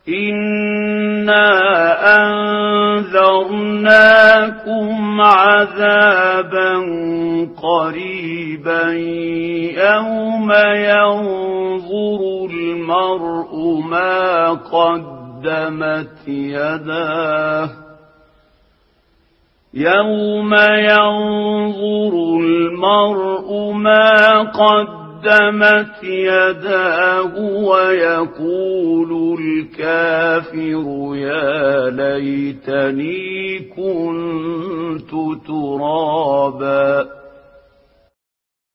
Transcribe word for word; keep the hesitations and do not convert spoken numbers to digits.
إنا أنذرناكم عذابا قريبا يوم ينظر المرء ما قدمت يداه يوم ينظر المرء ما قدمت يداه ويقول الكافر يا ليتني كنت ترابا